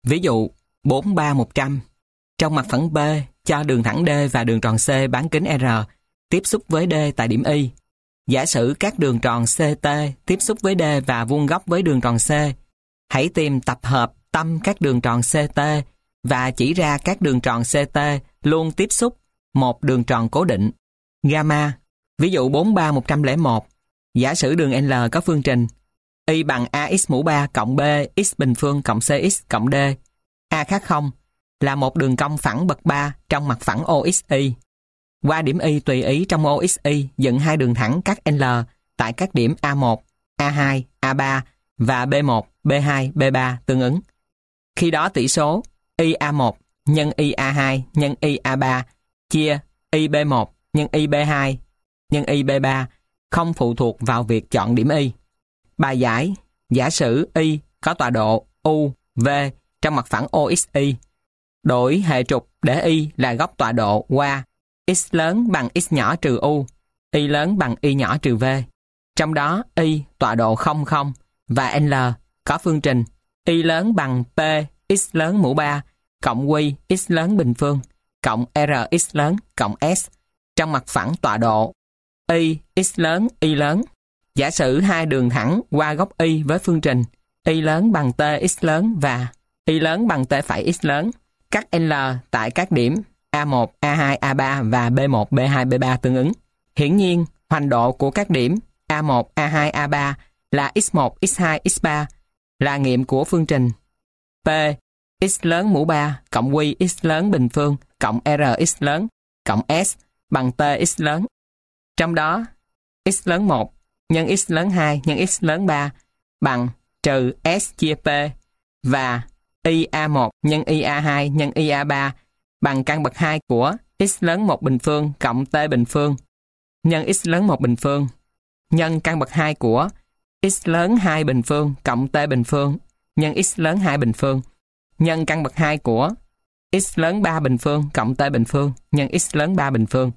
Ví dụ 43100. Trong mặt phẳng B cho đường thẳng D và đường tròn C bán kính R tiếp xúc với D tại điểm Y. Giả sử các đường tròn CT tiếp xúc với D và vuông góc với đường tròn C. Hãy tìm tập hợp tâm các đường tròn CT và chỉ ra các đường tròn CT luôn tiếp xúc một đường tròn cố định. Gamma. Ví dụ 43101. Giả sử đường L có phương trình Y bằng AX mũ 3 cộng B x bình phương cộng CX cộng D. A khác 0 là một đường cong phẳng bậc 3 trong mặt phẳng OXY. Qua điểm Y tùy ý trong OXY dựng hai đường thẳng cắt L tại các điểm A1, A2, A3 và B1, B2, B3 tương ứng. Khi đó tỷ số YA1 nhân YA2 nhân YA3 chia YB1 nhân YB2 nhân YB3 không phụ thuộc vào việc chọn điểm Y. Bài giải: giả sử Y có tọa độ U, V trong mặt phẳng OXY. Đổi hệ trục để Y là góc tọa độ qua x lớn bằng x nhỏ trừ U, Y lớn bằng Y nhỏ trừ V. Trong đó Y tọa độ 00 và L có phương trình Y lớn bằng P x lớn mũ 3 cộng Q x lớn bình phương cộng R x lớn cộng S trong mặt phẳng tọa độ Y x lớn Y lớn. Giả sử hai đường thẳng qua góc Y với phương trình Y lớn bằng T x lớn và Y lớn bằng T phẩy x lớn. Cắt L tại các điểm A1, A2, A3 và B1, B2, B3 tương ứng. Hiển nhiên, hoành độ của các điểm A1, A2, A3 là x1, x2, x3 là nghiệm của phương trình P x lớn mũ 3 cộng Q x lớn bình phương cộng R x lớn cộng S bằng T x lớn. Trong đó, x lớn 1 nhân x lớn 2 nhân x lớn 3 bằng trừ S chia P và IA1 nhân IA2 nhân IA3 bằng căn bậc 2 của x lớn 1 bình phương cộng T bình phương nhân x lớn 1 bình phương nhân căn bậc 2 của x lớn 2 bình phương cộng T bình phương nhân x lớn 2 bình phương nhân căn bậc 2 của x lớn 3 bình phương cộng T bình phương nhân x lớn 3 bình phương.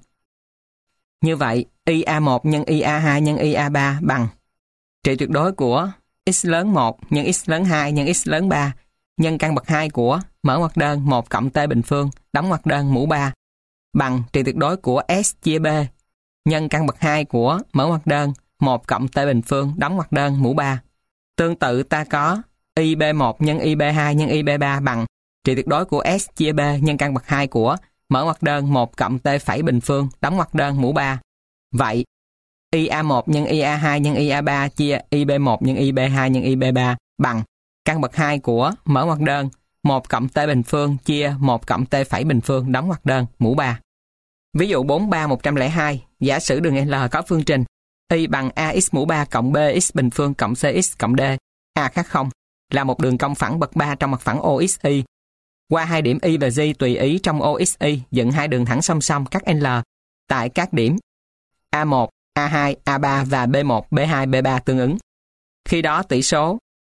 Như vậy, IA1 nhân IA2 nhân IA3 bằng trị tuyệt đối của x lớn 1 nhân x lớn 2 nhân x lớn 3 nhân căn bậc 2 của mở ngoặc đơn 1 cộng T bình phương đóng ngoặc đơn mũ 3 bằng trị tuyệt đối của S chia B nhân căn bậc 2 của mở ngoặc đơn 1 cộng T bình phương đóng ngoặc đơn mũ 3. Tương tự ta có IB1 nhân IB2 nhân IB3 bằng trị tuyệt đối của S chia B nhân căn bậc 2 của mở ngoặc đơn 1 cộng T phẩy bình phương đóng ngoặc đơn mũ 3. Vậy, IA1 nhân IA2 nhân IA3 chia IB1 nhân IB2 nhân IB3 bằng căn bậc 2 của mở ngoặc đơn 1 cộng T bình phương chia 1 cộng T phẩy bình phương đóng ngoặc đơn mũ 3. Ví dụ 43102, giả sử đường L có phương trình Y bằng AX mũ 3 cộng BX bình phương cộng CX cộng D. A khác 0 là một đường cong phẳng bậc 3 trong mặt phẳng OXY. Qua hai điểm Y và G tùy ý trong OXY dựng hai đường thẳng song song cắt L tại các điểm A1, A2, A3 và B1, B2, B3 tương ứng. Khi đó tỷ số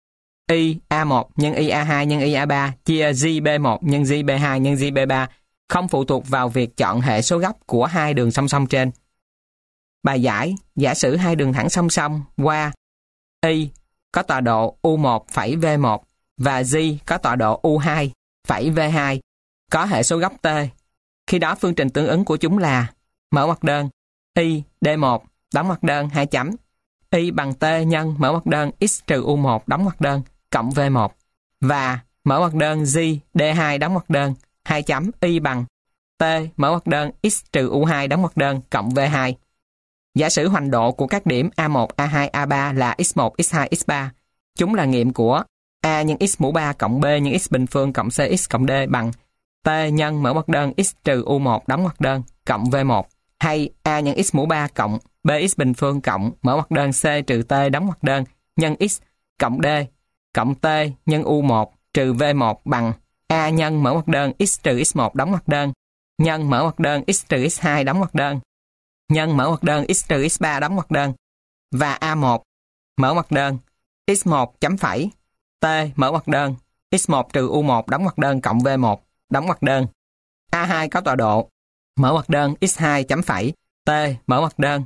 Y A1 nhân Y A2 nhân Y A3 chia G B1 nhân G B2 nhân G B3 không phụ thuộc vào việc chọn hệ số góc của hai đường song song trên. Bài giải: giả sử hai đường thẳng song song qua Y có tọa độ U1 phẩy V1 và G có tọa độ U2 phẩy V2 có hệ số góc T. Khi đó phương trình tương ứng của chúng là mở ngoặc đơn Y D1 đóng ngoặc đơn 2 chấm Y bằng T nhân mở ngoặc đơn x trừ U1 đóng ngoặc đơn cộng V1 và mở ngoặc đơn G D2 đóng ngoặc đơn 2 chấm Y bằng T mở ngoặc đơn x trừ U2 đóng ngoặc đơn cộng V2. Giả sử hoành độ của các điểm A1, A2, A3 là x1, x2, x3. Chúng là nghiệm của A nhân x mũ 3 cộng B nhân x bình phương cộng CX cộng D bằng T nhân mở ngoặc đơn x trừ U1 đóng ngoặc đơn cộng V1 hay A nhân x mũ 3 cộng BX bình phương cộng mở ngoặc đơn C trừ T đóng ngoặc đơn nhân x cộng D cộng T nhân U1 trừ V1 bằng A nhân mở ngoặc đơn x trừ x1 đóng ngoặc đơn nhân mở ngoặc đơn x trừ x2 đóng ngoặc đơn nhân mở ngoặc đơn x trừ x3 đóng ngoặc đơn và A1 mở ngoặc đơn x1 chấm phẩy T mở ngoặc đơn x1 trừ U1 đóng ngoặc đơn cộng V1 đóng ngoặc đơn. A2 có tọa độ mở ngoặc đơn x2 chấm phẩy T mở ngoặc đơn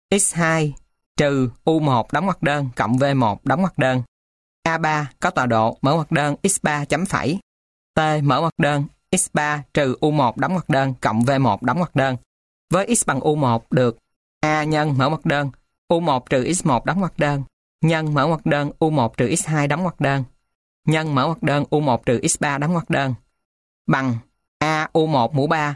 x2 trừ U1 đóng ngoặc đơn cộng V1 đóng ngoặc đơn. A3 có tọa độ mở ngoặc đơn x3 chấm phẩy T mở ngoặc đơn x3 trừ U1 đóng ngoặc đơn cộng V1 đóng ngoặc đơn. Với x bằng U1 được A nhân mở ngoặc đơn U1 trừ x1 đóng ngoặc đơn nhân mở ngoặc đơn U1 trừ x2 đóng ngoặc đơn nhân mở ngoặc đơn U1 trừ x3 đóng ngoặc đơn bằng A U1 mũ 3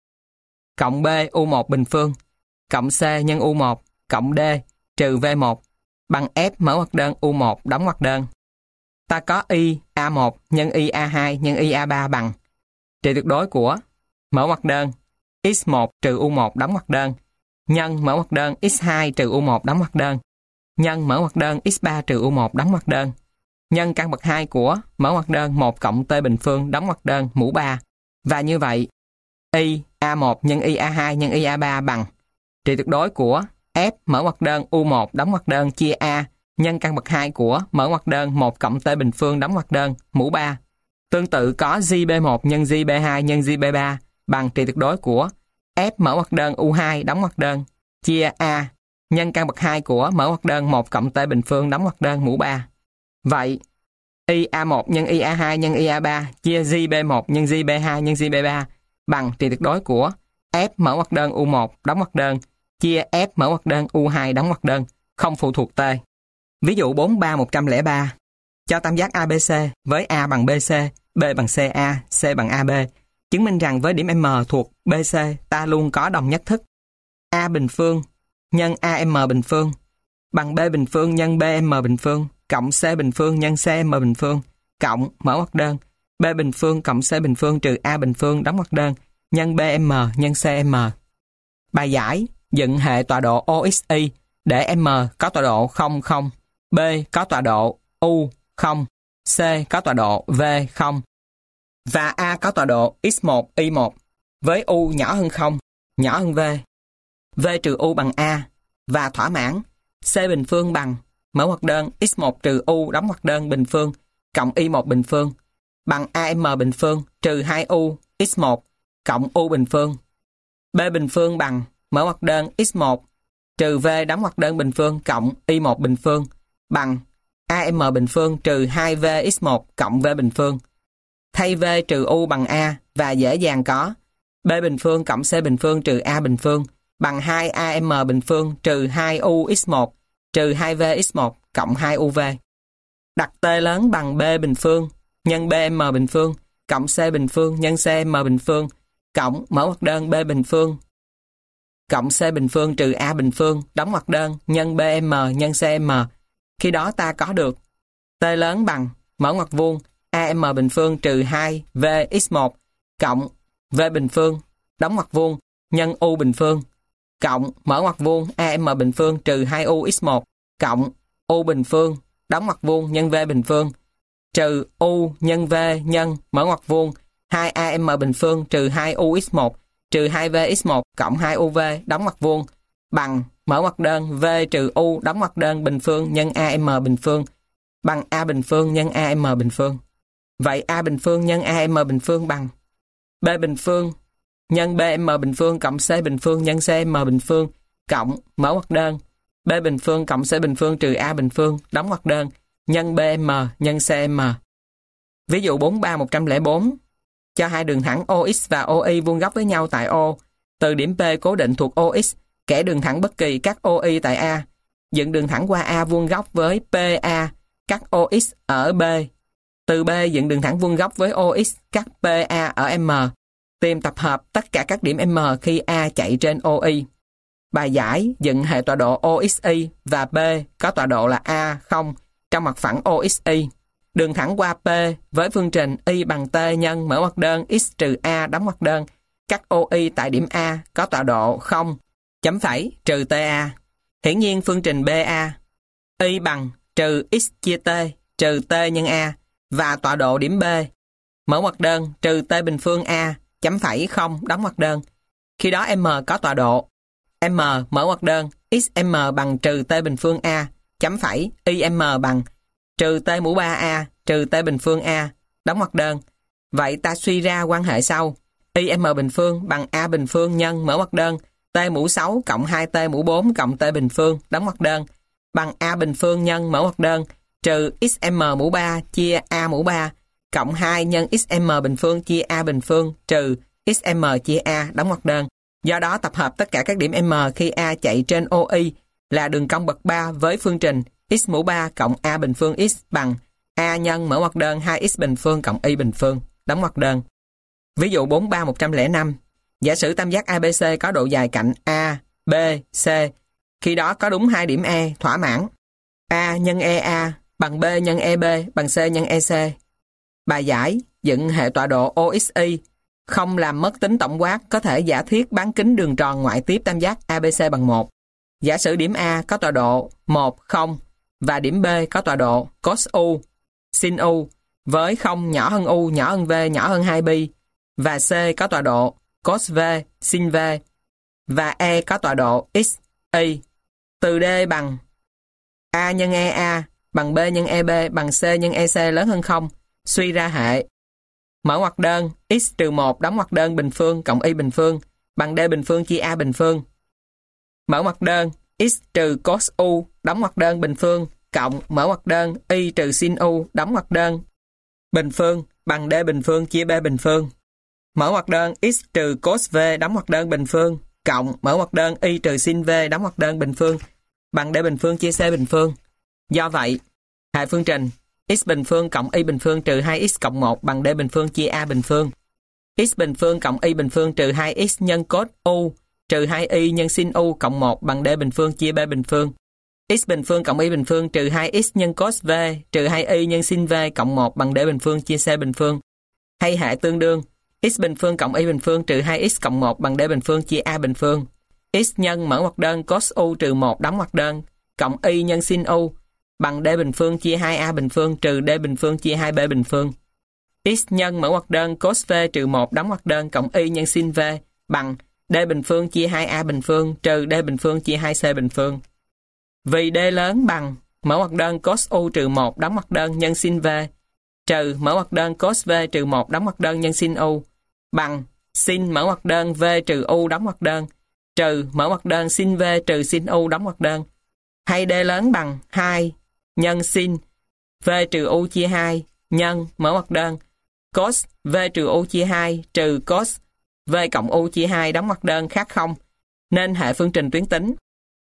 cộng B U1 bình phương cộng C nhân U1 cộng D trừ V1 bằng F mở ngoặc đơn U1 đóng ngoặc đơn. Ta có y A1 nhân y A2 nhân y A3 bằng trị tuyệt đối của mở ngoặc đơn x1 trừ U1 đóng ngoặc đơn nhân mở ngoặc đơn x2 trừ U1 đóng ngoặc đơn nhân mở ngoặc đơn x3 trừ U1 đóng ngoặc đơn nhân căn bậc 2 của mở ngoặc đơn 1 cộng T bình phương đóng ngoặc đơn mũ 3. Và như vậy, y A1 nhân y A2 nhân y A3 bằng trị tuyệt đối của F mở ngoặc đơn U1 đóng ngoặc đơn chia A nhân căn bậc 2 của mở ngoặc đơn 1 cộng T bình phương đóng ngoặc đơn mũ 3. Tương tự có JB1 nhân JB2 nhân JB3 bằng trị tuyệt đối của F mở ngoặc đơn U2 đóng ngoặc đơn chia A nhân căn bậc 2 của mở ngoặc đơn 1 cộng T bình phương đóng ngoặc đơn mũ 3. Vậy, y A1 nhân y A2 nhân y A3 chia JB1 nhân JB2 nhân JB3 bằng trị tuyệt đối của F mở ngoặc đơn U1 đóng ngoặc đơn chia F mở ngoặc đơn U2 đóng ngoặc đơn không phụ thuộc T. Ví dụ 43103 cho tam giác ABC với A bằng BC, B bằng CA, C bằng AB, chứng minh rằng với điểm M thuộc BC ta luôn có đồng nhất thức A bình phương nhân AM bình phương bằng B bình phương nhân BM bình phương cộng C bình phương nhân CM bình phương cộng mở ngoặc đơn B bình phương cộng C bình phương trừ A bình phương đóng ngoặc đơn nhân BM nhân CM. Bài giải dựng hệ tọa độ OXY để M có tọa độ 0, 0, B có tọa độ U 0, C có tọa độ V 0 và A có tọa độ x1 y1 với U nhỏ hơn 0, nhỏ hơn V. V trừ U bằng A và thỏa mãn C bình phương bằng mở ngoặc đơn x1 trừ U đóng ngoặc đơn bình phương cộng y1 bình phương bằng AM bình phương trừ 2U x1 cộng U bình phương. B bình phương bằng mở ngoặc đơn x1 trừ V đóng ngoặc đơn bình phương cộng y1 bình phương bằng AM bình phương trừ 2V x1 cộng V bình phương. Thay V trừ U bằng A và dễ dàng có B bình phương cộng C bình phương trừ A bình phương bằng 2AM bình phương trừ 2U x1 trừ 2V x1 cộng 2UV. Đặt T lớn bằng B bình phương nhân BM bình phương cộng C bình phương nhân CM bình phương cộng mở ngoặc đơn B bình phương cộng C bình phương trừ A bình phương đóng ngoặc đơn nhân BM nhân CM. Khi đó ta có được T lớn bằng mở ngoặc vuông AM bình phương trừ 2V x1 cộng V bình phương đóng ngoặc vuông nhân U bình phương cộng mở ngoặc vuông AM bình phương trừ 2U x1 cộng U bình phương đóng ngoặc vuông nhân V bình phương trừ U nhân V nhân mở ngoặc vuông 2AM bình phương trừ 2U x1 trừ 2V x1 cộng 2UV đóng ngoặc vuông bằng mở ngoặc đơn V trừ U đóng ngoặc đơn bình phương nhân AM bình phương bằng A bình phương nhân AM bình phương. Vậy A bình phương nhân AM bình phương bằng B bình phương nhân BM bình phương cộng C bình phương nhân CM bình phương cộng mở ngoặc đơn B bình phương cộng C bình phương trừ A bình phương đóng ngoặc đơn nhân BM nhân CM. Ví dụ 43104 cho hai đường thẳng OX và OY vuông góc với nhau tại O. Từ điểm P cố định thuộc OX, kẻ đường thẳng bất kỳ cắt OY tại A. Dựng đường thẳng qua A vuông góc với PA, cắt OX ở B. Từ B dựng đường thẳng vuông góc với OX, cắt PA ở M. Tìm tập hợp tất cả các điểm M khi A chạy trên OY. Bài giải dựng hệ tọa độ OXY và P có tọa độ là A0 trong mặt phẳng OXY. Đường thẳng qua P với phương trình y bằng T nhân mở ngoặc đơn x trừ A đóng ngoặc đơn cắt OY tại điểm A có tọa độ 0 chấm phẩy trừ TA. Hiển nhiên phương trình BA y bằng trừ x chia T trừ T nhân A và tọa độ điểm B mở ngoặc đơn trừ T bình phương A chấm phẩy 0 đóng ngoặc đơn. Khi đó M có tọa độ M mở ngoặc đơn XM bằng trừ T bình phương A chấm phẩy YM bằng trừ T mũ 3A trừ T bình phương A đóng ngoặc đơn. Vậy ta suy ra quan hệ sau YM bình phương bằng A bình phương nhân mở ngoặc đơn T mũ 6 cộng 2T mũ 4 cộng T bình phương đóng ngoặc đơn bằng A bình phương nhân mở ngoặc đơn trừ XM mũ 3 chia A mũ 3 cộng 2 nhân XM bình phương chia A bình phương trừ XM chia A đóng ngoặc đơn. Do đó tập hợp tất cả các điểm M khi A chạy trên OI là đường cong bậc 3 với phương trình x mũ 3 cộng A bình phương x bằng A nhân mở ngoặc đơn 2x bình phương cộng y bình phương đóng ngoặc đơn. Ví dụ 43105. Giả sử tam giác ABC có độ dài cạnh A, B, C. Khi đó có đúng 2 điểm E thỏa mãn. A nhân EA bằng B nhân EB bằng C nhân EC. Bài giải dựng hệ tọa độ OXY không làm mất tính tổng quát có thể giả thiết bán kính đường tròn ngoại tiếp tam giác ABC bằng 1. Giả sử điểm A có tọa độ 1, 0 và điểm B có tọa độ cos U, sin U với 0 nhỏ hơn U, nhỏ hơn V, nhỏ hơn 2pi và C có tọa độ cos V, sin V và E có tọa độ x, y. Từ D bằng A nhân EA bằng B nhân EB bằng C nhân EC lớn hơn 0. Suy ra hệ mở ngoặc đơn x trừ 1 đóng ngoặc đơn bình phương cộng y bình phương bằng D bình phương chia A bình phương. Mở ngoặc đơn x trừ cos U đóng ngoặc đơn bình phương cộng mở ngoặc đơn y trừ sin U đóng ngoặc đơn bình phương bằng D bình phương chia B bình phương. Mở ngoặc đơn x trừ cos V đóng ngoặc đơn bình phương cộng mở ngoặc đơn y trừ sin V đóng ngoặc đơn bình phương bằng D bình phương chia C bình phương. Do vậy, hệ phương trình x bình phương cộng y bình phương trừ 2x cộng 1 bằng D bình phương chia A bình phương. X bình phương cộng y bình phương trừ 2x nhân cos U trừ 2y nhân sin U cộng 1 bằng D bình phương chia B bình phương. X bình phương cộng y bình phương trừ 2x nhân cos V trừ 2y nhân sin V cộng 1 bằng D bình phương chia C bình phương. Hay hệ tương đương x bình phương cộng y bình phương trừ 2x cộng 1 bằng D bình phương chia A bình phương. X nhân mở ngoặc đơn cos U trừ 1 đóng ngoặc đơn cộng y nhân sin U bằng D bình phương chia 2A bình phương trừ D bình phương chia 2B bình phương. X nhân mở ngoặc đơn cos V trừ 1 đóng ngoặc đơn cộng y nhân sin V bằng D bình phương chia 2A bình phương trừ D bình phương chia 2C bình phương. Vì D lớn bằng mở ngoặc đơn cos U trừ 1 đóng ngoặc đơn nhân sin V trừ mở ngoặc đơn cos V trừ 1 đóng ngoặc đơn nhân sin U bằng sin mở ngoặc đơn V trừ U đóng ngoặc đơn trừ mở ngoặc đơn sin V trừ sin U đóng ngoặc đơn. Hay D lớn bằng 2 nhân sin V trừ U chia 2 nhân mở ngoặc đơn cos V trừ U chia 2 trừ cos V cộng U chia 2 đóng ngoặc đơn khác 0. Nên hệ phương trình tuyến tính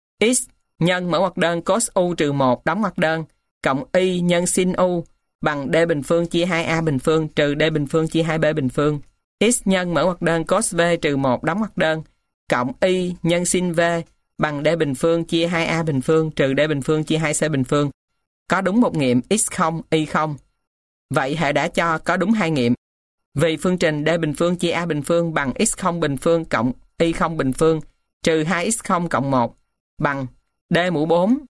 x nhân mở ngoặc đơn cos U trừ 1 đóng ngoặc đơn cộng y nhân sin U bằng D bình phương chia 2A bình phương trừ D bình phương chia 2B bình phương. X nhân mở ngoặc đơn cos V trừ 1 đóng ngoặc đơn cộng y nhân sin V bằng D bình phương chia 2A bình phương trừ D bình phương chia 2C bình phương. Có đúng một nghiệm x0, y0. Vậy hệ đã cho có đúng 2 nghiệm. Vì phương trình D bình phương chia A bình phương bằng x0 bình phương cộng y0 bình phương trừ 2x0 cộng 1 bằng D mũ 4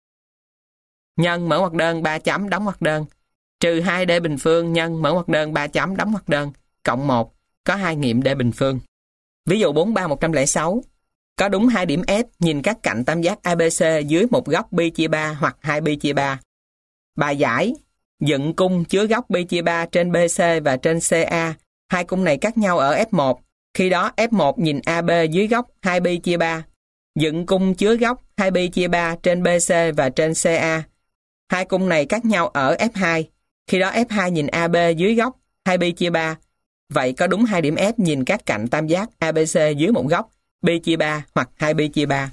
nhân mở ngoặc đơn 3 chấm đóng ngoặc đơn trừ 2D bình phương nhân mở ngoặc đơn 3 chấm đóng ngoặc đơn cộng 1 có 2 nghiệm D bình phương. Ví dụ 43106. Có đúng 2 điểm F nhìn các cạnh tam giác ABC dưới một góc pi chia 3 hoặc 2 pi chia 3. Bài giải dựng cung chứa góc pi chia 3 trên BC và trên CA. Hai cung này cắt nhau ở F1. Khi đó F1 nhìn AB dưới góc 2 pi chia 3. Dựng cung chứa góc 2 pi chia 3 trên BC và trên CA. Hai cung này cắt nhau ở F2. Khi đó F2 nhìn AB dưới góc 2 pi chia 3. Vậy có đúng 2 điểm F nhìn các cạnh tam giác ABC dưới một góc pi chia 3 hoặc 2 pi chia 3.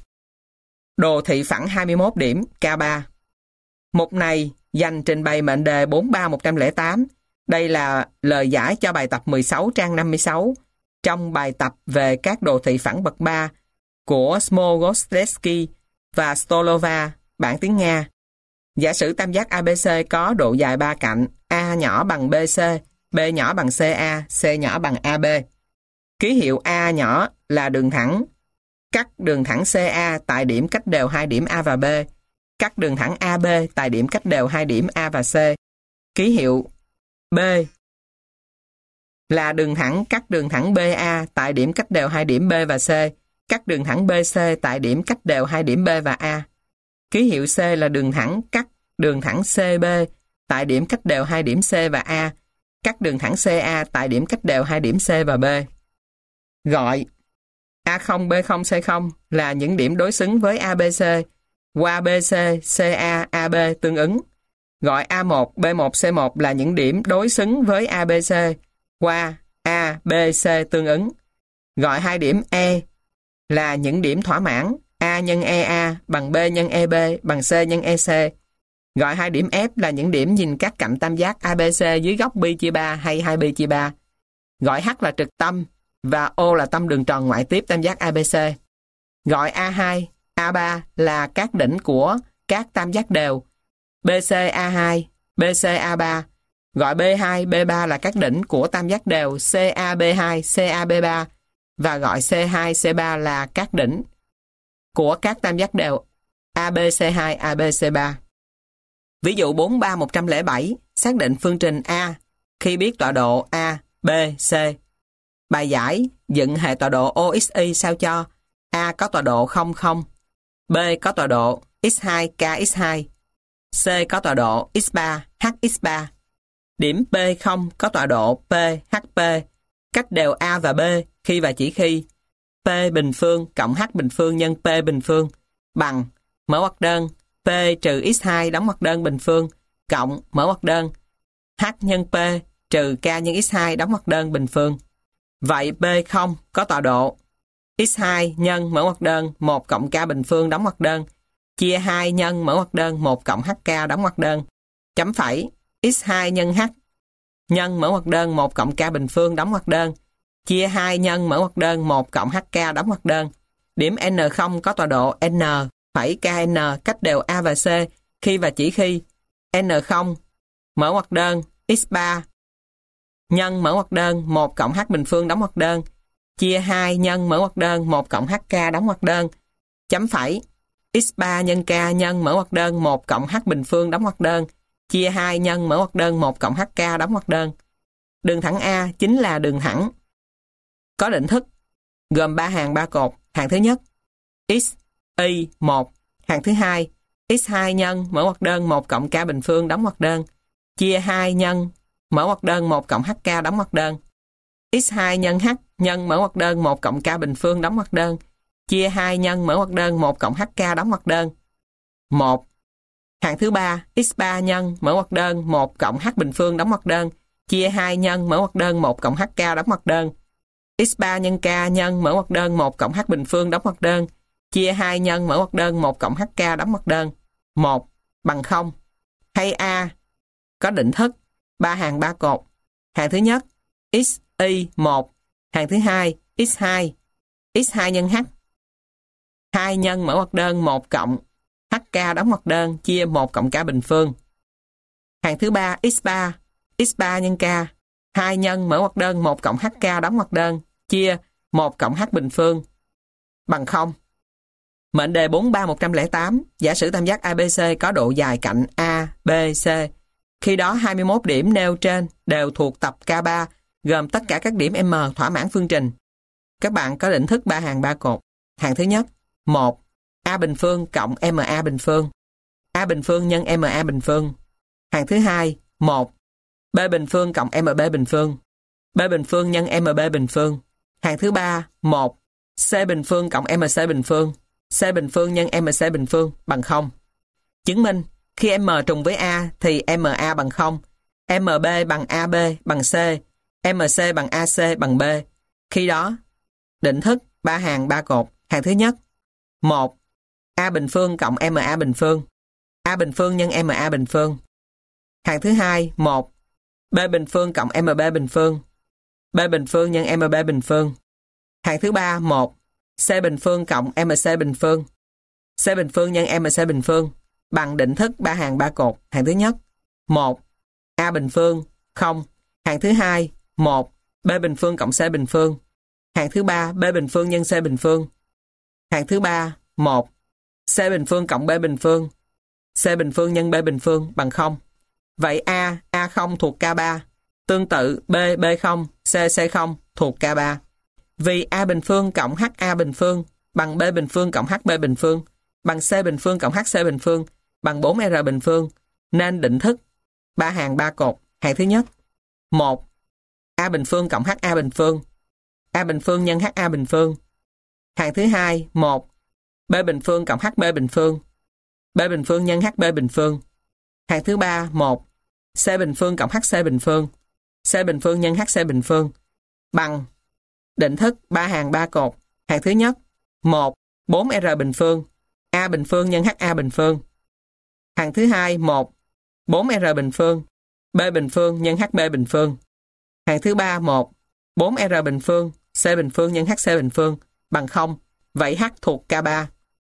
Đồ thị phẳng 21 điểm K3. Mục này dành trình bày mệnh đề 43108. Đây là lời giải cho bài tập 16 trang 56 trong bài tập về các đồ thị phẳng bậc 3 của Smogostevsky và Stolova, bản tiếng Nga. Giả sử tam giác ABC có độ dài 3 cạnh, A nhỏ bằng BC, B nhỏ bằng CA, C nhỏ bằng AB. Ký hiệu A nhỏ là đường thẳng, cắt đường thẳng CA tại điểm cách đều 2 điểm A và B, cắt đường thẳng AB tại điểm cách đều 2 điểm A và C. Ký hiệu B là đường thẳng cắt đường thẳng BA tại điểm cách đều 2 điểm B và C, cắt đường thẳng BC tại điểm cách đều 2 điểm B và A. Ký hiệu C là đường thẳng cắt đường thẳng CB tại điểm cách đều 2 điểm C và A, cắt đường thẳng CA tại điểm cách đều 2 điểm C và B. Gọi A0, B0, C0 là những điểm đối xứng với ABC, qua BC, CA, AB tương ứng. Gọi A1, B1, C1 là những điểm đối xứng với ABC qua A, B, C tương ứng. Gọi hai điểm E là những điểm thỏa mãn A nhân EA bằng B nhân EB bằng C nhân EC. Gọi hai điểm F là những điểm nhìn các cạnh tam giác ABC dưới góc pi chia 3 hay 2pi chia 3. Gọi H là trực tâm và O là tâm đường tròn ngoại tiếp tam giác ABC. Gọi A2, A3 là các đỉnh của các tam giác đều BCA2, BCA3. Gọi B2, B3 là các đỉnh của tam giác đều CAB2, CAB3 và gọi C2, C3 là các đỉnh của các tam giác đều ABC2, ABC3. Ví dụ 43107 xác định phương trình A khi biết tọa độ A, B, C. Bài giải dựng hệ tọa độ OXY sao cho A có tọa độ 0, 0, B có tọa độ x2, kx2, C có tọa độ x3, hx3. Điểm P0 có tọa độ P, HP, cách đều A và B khi và chỉ khi P bình phương cộng H bình phương nhân P bình phương bằng mở ngoặc đơn P trừ x2 đóng ngoặc đơn bình phương cộng mở ngoặc đơn H nhân P trừ K nhân x2 đóng ngoặc đơn bình phương. Vậy P0 có tọa độ x2 nhân mở ngoặc đơn 1 cộng K bình phương đóng ngoặc đơn chia 2 nhân mở ngoặc đơn 1 cộng HK đóng ngoặc đơn chấm phẩy x2 nhân H nhân mở ngoặc đơn 1 cộng K bình phương đóng ngoặc đơn chia 2 nhân mở ngoặc đơn 1 cộng HK đóng ngoặc đơn. Điểm N0 có tọa độ N phẩy KN cách đều A và C khi và chỉ khi N0 mở ngoặc đơn x3 nhân mở ngoặc đơn 1 cộng H bình phương đóng ngoặc đơn chia 2 nhân mở ngoặc đơn 1 cộng HK đóng ngoặc đơn chấm phẩy x3 nhân K nhân mở ngoặc đơn 1 cộng H bình phương đóng ngoặc đơn chia 2 nhân mở ngoặc đơn 1 cộng HK đóng ngoặc đơn. Đường thẳng A chính là đường thẳng có định thức gồm 3 hàng 3 cột. Hàng thứ nhất x, y, 1. Hàng thứ hai x2 nhân mở ngoặc đơn 1 cộng K bình phương đóng ngoặc đơn chia 2 nhân mở ngoặc đơn 1 cộng HK đóng ngoặc đơn x2 nhân H nhân mở ngoặc đơn 1 cộng K bình phương đóng ngoặc đơn chia 2 nhân mở ngoặc đơn 1 cộng HK đóng ngoặc đơn 1. Hàng thứ ba x3 nhân mở ngoặc đơn 1 cộng H bình phương đóng ngoặc đơn chia 2 nhân mở ngoặc đơn 1 cộng HK đóng ngoặc đơn x3 nhân K nhân mở ngoặc đơn 1 cộng H bình phương đóng ngoặc đơn chia 2 nhân mở ngoặc đơn 1 cộng HK đóng ngoặc đơn 1 bằng 0. Hay A có định thức 3 hàng 3 cột. Hàng thứ nhất x, y, 1. Hàng thứ hai x2 x2 nhân H 2 nhân mở ngoặc đơn 1 cộng HK đóng ngoặc đơn chia 1 cộng K bình phương. Hàng thứ ba x3 x3 nhân K 2 nhân mở ngoặc đơn 1 cộng HK đóng ngoặc đơn chia 1 cộng H bình phương bằng 0. Mệnh đề 43108 giả sử tam giác ABC có độ dài cạnh A, B, C. Khi đó 21 điểm nêu trên đều thuộc tập K3 gồm tất cả các điểm M thỏa mãn phương trình. Các bạn có định thức 3 hàng 3 cột. Hàng thứ nhất 1. A bình phương cộng MA bình phương. A bình phương nhân MA bình phương. Hàng thứ hai 1. B bình phương cộng MB bình phương. B bình phương nhân MB bình phương. Hàng thứ ba 1. C bình phương cộng MC bình phương. C bình phương nhân MC bình phương bằng 0. Chứng minh khi M trùng với A thì MA bằng 0, MB bằng AB bằng C, MC bằng AC bằng B. Khi đó định thức 3 hàng 3 cột. Hàng thứ nhất 1. A bình phương cộng MA bình phương. A bình phương nhân MA bình phương. Hàng thứ hai 1. B bình phương cộng MB bình phương. B bình phương nhân MB bình phương. Hàng thứ ba 1. C bình phương cộng MC bình phương. C bình phương nhân MC bình phương bằng định thức 3 hàng 3 cột. Hàng thứ nhất 1. A bình phương 0. Hàng thứ hai 1. B bình phương cộng C bình phương. Hàng thứ ba B bình phương nhân C bình phương. Hàng thứ ba 1. C bình phương cộng B bình phương. C bình phương nhân B bình phương bằng 0. Vậy A, A0 thuộc K3. Tương tự B, B0, C, C0 thuộc K3. Vì A bình phương cộng HA bình phương bằng B bình phương cộng HB bình phương bằng C bình phương cộng HC bình phương bằng 4R bình phương nên định thức 3 hàng 3 cột. Hàng thứ nhất 1. A bình phương cộng HA bình phương. A bình phương nhân HA bình phương. Hàng thứ hai 1. B bình phương cộng HB bình phương. B bình phương nhân HB bình phương. Hàng thứ ba 1. C bình phương cộng HC bình phương. C bình phương nhân HC bình phương bằng định thức 3 hàng 3 cột. Hàng thứ nhất 1. 4R bình phương. A bình phương nhân HA bình phương. Hàng thứ hai 1. 4R bình phương. B bình phương nhân HB bình phương. Hàng thứ ba 1. 4R bình phương. C bình phương nhân HC bình phương bằng 0. Vậy H thuộc K3.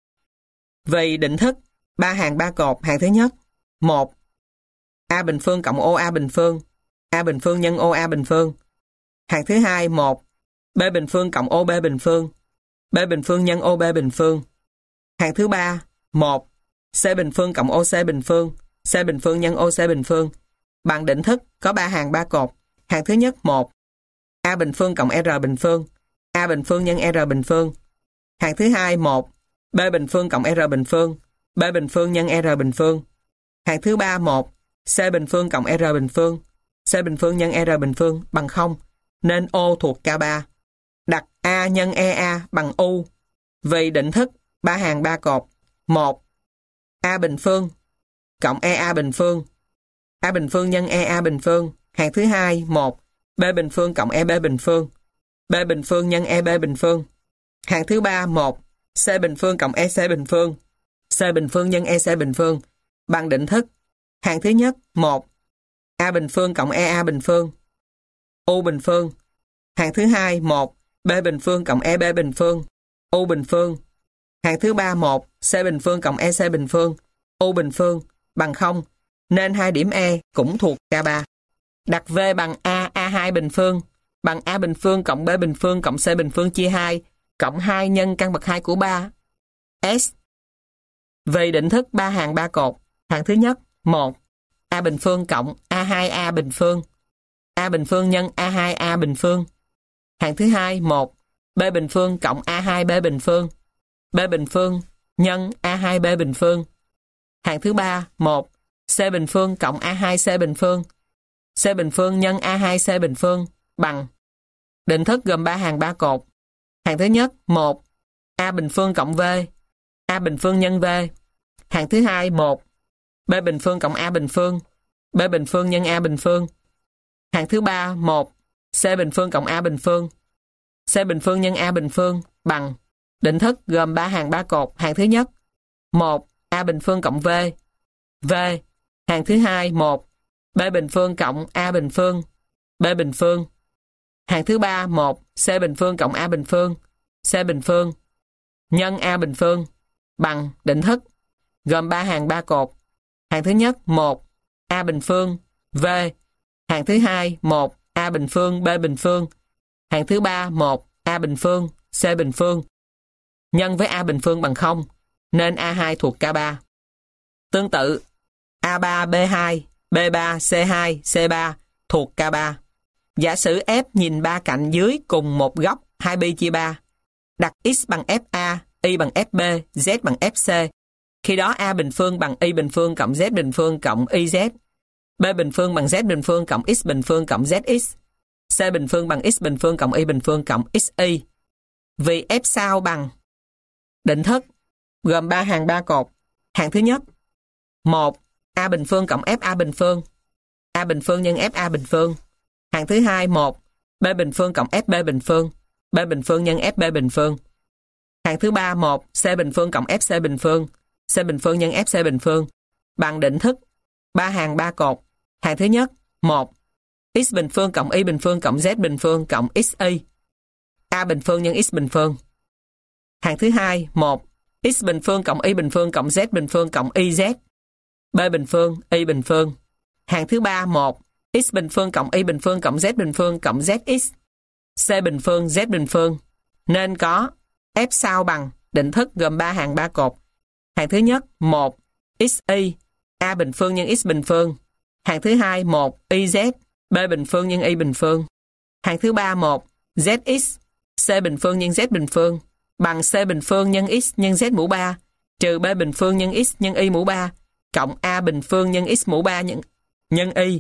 Vì định thức 3 hàng 3 cột. Hàng thứ nhất 1. A bình phương cộng OA bình phương. A bình phương nhân OA bình phương. Hàng thứ hai 1. B bình phương cộng OB bình phương. B bình phương nhân OB bình phương. Hàng thứ ba 1. C bình phương cộng OC bình phương. C bình phương nhân OC bình phương bằng định thức có 3 hàng 3 cột. Hàng thứ nhất 1. A bình phương cộng R bình phương. A bình phương nhân R bình phương. Hàng thứ hai 1. B bình phương cộng R bình phương. B bình phương nhân R bình phương. Hàng thứ ba 1. C bình phương cộng R bình phương. C bình phương nhân R bình phương bằng 0. Nên O thuộc K3. Đặt A nhân EA bằng U. Vì định thức 3 hàng 3 cột. 1. A bình phương cộng EA bình phương. A bình phương nhân EA bình phương. Hàng thứ hai 1. B bình phương cộng EB bình phương. B bình phương nhân EB bình phương. Hàng thứ ba 1. C bình phương cộng EC bình phương. C bình phương nhân EC bình phương bằng định thức. Hàng thứ nhất 1. A bình phương cộng EA bình phương. U bình phương. Hàng thứ hai 1. B bình phương cộng EB bình phương. U bình phương. Hàng thứ ba 1. C bình phương cộng EC bình phương. U bình phương bằng 0. Nên 2 điểm E cũng thuộc K3. Đặt V bằng A, A2 bình phương bằng A bình phương cộng B bình phương cộng C bình phương chia 2 cộng 2 nhân căn bậc 2 của 3 S. Về định thức 3 hàng 3 cột. Hàng thứ nhất 1. A bình phương cộng A2A bình phương. A bình phương nhân A2A bình phương. Hàng thứ hai 1. B bình phương cộng A2B bình phương. B bình phương nhân A2B bình phương. Hàng thứ ba 1. C bình phương cộng A2C bình phương. C bình phương nhân A2C bình phương bằng định thức gồm 3 hàng 3 cột. Hàng thứ nhất 1. A bình phương cộng V. A bình phương nhân V. Hàng thứ hai 1. B bình phương cộng A bình phương. B bình phương nhân A bình phương. Hàng thứ ba 1. C bình phương cộng A bình phương. C bình phương nhân A bình phương bằng định thức gồm 3 hàng 3 cột. Hàng thứ nhất 1. A bình phương cộng V. V. Hàng thứ hai 1. B bình phương cộng A bình phương. B bình phương. Hàng thứ ba 1. C bình phương cộng A bình phương. C bình phương nhân A bình phương bằng định thức gồm 3 hàng 3 cột. Hàng thứ nhất 1. A bình phương V. Hàng thứ hai 1. A bình phương B bình phương. Hàng thứ ba 1. A bình phương C bình phương nhân với A bình phương bằng 0. Nên A2 thuộc K3. Tương tự A3 B2 B3 C2 C3 thuộc K3. Giả sử F nhìn 3 cạnh dưới cùng một góc 2pi chia 3. Đặt X bằng FA, Y bằng FB, Z bằng FC. Khi đó A bình phương bằng Y bình phương cộng Z bình phương cộng YZ. B bình phương bằng Z bình phương cộng X bình phương cộng ZX. C bình phương bằng X bình phương cộng Y bình phương cộng XY. Vì F sao bằng định thức gồm 3 hàng 3 cột. Hàng thứ nhất 1. A bình phương cộng FA bình phương. A bình phương nhân FA bình phương. Hàng thứ hai 1. B bình phương cộng FB bình phương. B bình phương nhân FB bình phương. Hàng thứ ba 1. C bình phương cộng FC bình phương. C bình phương nhân FC bình phương bằng định thức 3 hàng 3 cột. Hàng thứ nhất 1. X bình phương cộng Y bình phương cộng Z bình phương cộng XY. A bình phương nhân X bình phương. Hàng thứ hai 1. X bình phương cộng Y bình phương cộng Z bình phương cộng YZ. B bình phương Y bình phương. Hàng thứ ba 1. X bình phương cộng Y bình phương cộng Z bình phương cộng ZX. C bình phương Z bình phương. Nên có F sao bằng định thức gồm 3 hàng 3 cột. Hàng thứ nhất 1. XY. A bình phương nhân X bình phương. Hàng thứ hai 1. YZ. B bình phương nhân Y bình phương. Hàng thứ ba 1. ZX. C bình phương nhân Z bình phương bằng C bình phương nhân X nhân Z mũ 3 trừ B bình phương nhân X nhân Y mũ 3 cộng A bình phương nhân X mũ 3 nhân Y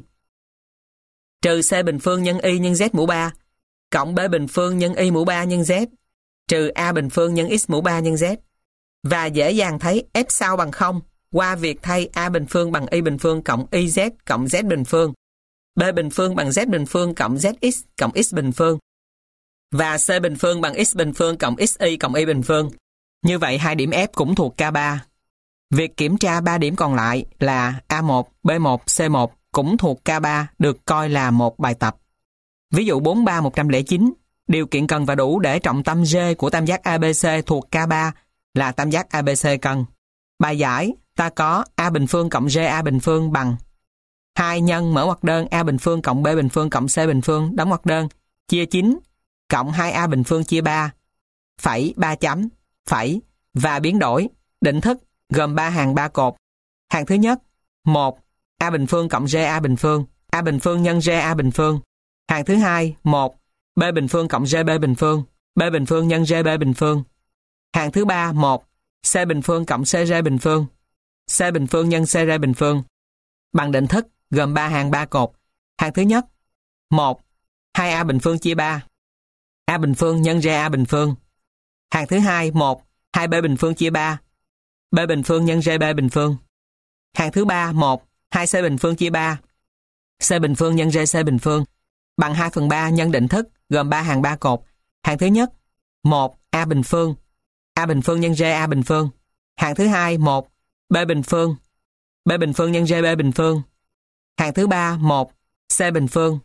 trừ C bình phương nhân Y nhân Z mũ 3 cộng B bình phương nhân Y mũ 3 nhân Z trừ A bình phương nhân X mũ 3 nhân Z. Và dễ dàng thấy F sao bằng 0 qua việc thay A bình phương bằng Y bình phương cộng YZ cộng Z bình phương, B bình phương bằng Z bình phương cộng ZX cộng X bình phương, và C bình phương bằng X bình phương cộng XY cộng Y bình phương. Như vậy 2 điểm F cũng thuộc K3. Việc kiểm tra 3 điểm còn lại là A1, B1, C1 cũng thuộc K3 được coi là một bài tập. Ví dụ 43109, điều kiện cần và đủ để trọng tâm G của tam giác ABC thuộc K3 là tam giác ABC cần. Bài giải ta có A bình phương cộng GA bình phương bằng 2 nhân mở ngoặc đơn A bình phương cộng B bình phương cộng C bình phương đóng ngoặc đơn chia 9 cộng 2A bình phương chia 3 phẩy 3 chấm phẩy và biến đổi định thức gồm 3 hàng 3 cột. Hàng thứ nhất 1 A bình phương cộng GA bình phương, A bình phương nhân GA bình phương. Hàng thứ hai 1 B bình phương cộng GB bình phương, B bình phương nhân GB bình phương. Hàng thứ ba 1 C bình phương cộng CG bình phương, C bình phương nhân CG bình phương. Bằng định thức gồm 3 hàng 3 cột. Hàng thứ nhất 1 2A bình phương chia 3, A bình phương nhân GA bình phương. Hàng thứ hai 1 2B bình phương chia 3, B bình phương nhân GB bình phương. Hàng thứ ba 1 2C bình phương chia 3, C bình phương nhân GC bình phương bằng 2/3 nhân định thức gồm 3 hàng 3 cột. Hàng thứ nhất 1 A bình phương nhân GA bình phương. Hàng thứ hai 1 B bình phương nhân GB bình phương. Hàng thứ ba 1 C bình phương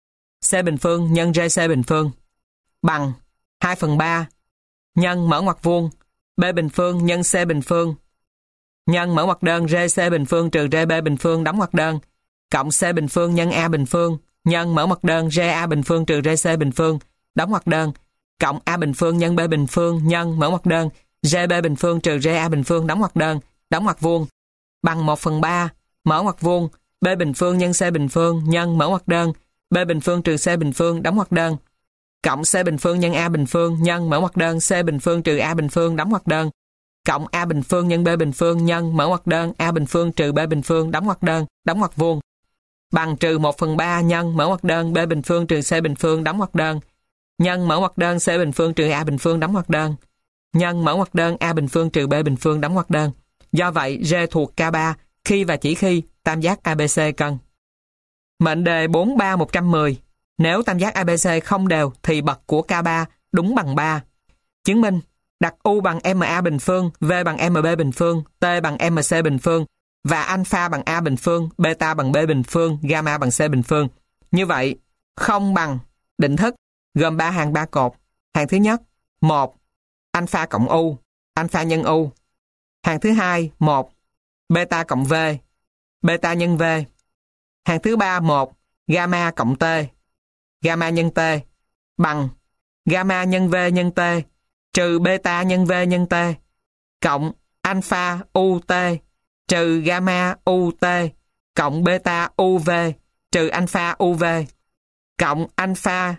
nhân GC bình phương bằng 2/3 nhân mở ngoặc vuông B bình phương nhân C bình phương nhân mở ngoặc đơn GC bình phương trừ GB bình phương đóng ngoặc đơn cộng C bình phương nhân A bình phương nhân mở ngoặc đơn GA bình phương trừ GC bình phương đóng ngoặc đơn cộng A bình phương nhân B bình phương nhân mở ngoặc đơn GB bình phương trừ GA bình phương đóng ngoặc đơn đóng ngoặc vuông bằng 1/3 mở ngoặc vuông B bình phương nhân C bình phương nhân mở ngoặc đơn B bình phương trừ C bình phương đóng ngoặc đơn cộng C bình phương nhân A bình phương nhân mở ngoặc đơn C bình phương trừ A bình phương đóng ngoặc đơn cộng A bình phương nhân B bình phương nhân mở ngoặc đơn A bình phương trừ B bình phương đóng ngoặc đơn đóng ngoặc vuông bằng trừ 1/3 nhân mở ngoặc đơn B bình phương trừ C bình phương đóng ngoặc đơn nhân mở ngoặc đơn C bình phương trừ A bình phương đóng ngoặc đơn nhân mở ngoặc đơn A bình phương trừ B bình phương đóng ngoặc đơn. Do vậy, G thuộc K3 khi và chỉ khi tam giác ABC cần. Mệnh đề 43110. Nếu tam giác ABC không đều thì bậc của K3 đúng bằng 3. Chứng minh đặt U bằng MA bình phương, V bằng MB bình phương, T bằng MC bình phương và alpha bằng A bình phương, beta bằng B bình phương, gamma bằng C bình phương. Như vậy, không bằng định thức gồm 3 hàng 3 cột. Hàng thứ nhất 1 alpha cộng U, alpha nhân U. Hàng thứ hai 1 beta cộng V, beta nhân V. Hàng thứ ba 1 gamma cộng T, gamma nhân T bằng gamma nhân V nhân T trừ beta nhân V nhân T cộng alpha UT trừ gamma UT cộng beta UV trừ alpha UV cộng alpha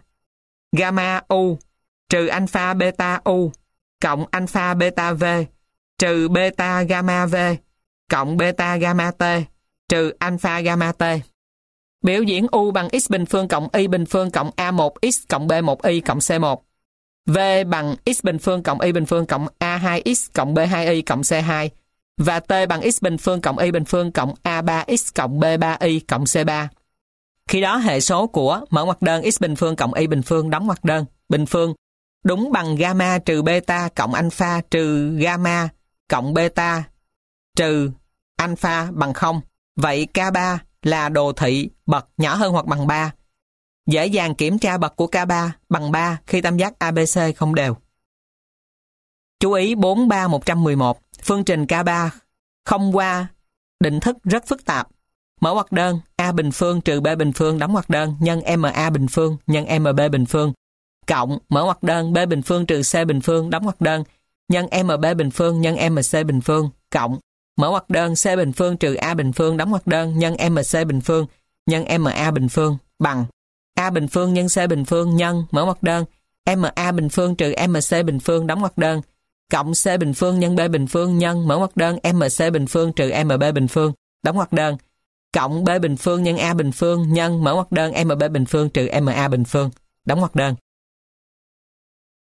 gamma U trừ alpha beta U cộng alpha beta V trừ beta gamma V cộng beta gamma T trừ alpha gamma T. Biểu diễn U bằng x bình phương cộng y bình phương cộng A1x cộng B1y cộng C1. V bằng x bình phương cộng y bình phương cộng A2x cộng B2y cộng C2 và T bằng x bình phương cộng y bình phương cộng A3x cộng B3y cộng C3. Khi đó hệ số của mở ngoặc đơn x bình phương cộng y bình phương đóng ngoặc đơn bình phương đúng bằng gamma trừ beta cộng alpha trừ gamma cộng beta trừ alpha bằng 0. Vậy K3 là đồ thị bậc nhỏ hơn hoặc bằng 3. Dễ dàng kiểm tra bậc của K3 bằng 3 khi tam giác ABC không đều. Chú ý 43111. Phương trình K3 không qua định thức rất phức tạp. Mở ngoặc đơn A bình phương trừ B bình phương đóng ngoặc đơn nhân MA bình phương nhân MB bình phương cộng mở ngoặc đơn B bình phương trừ C bình phương đóng ngoặc đơn nhân MB bình phương nhân MC bình phương cộng mở ngoặc đơn C bình phương trừ A bình phương đóng ngoặc đơn nhân MC bình phương nhân MA bình phương bằng A bình phương nhân C bình phương nhân mở ngoặc đơn MA bình phương trừ MC bình phương đóng ngoặc đơn cộng C bình phương nhân B bình phương nhân mở ngoặc đơn MC bình phương trừ MB bình phương đóng ngoặc đơn cộng B bình phương nhân A bình phương nhân mở ngoặc đơn MB bình phương trừ MA bình phương đóng ngoặc đơn.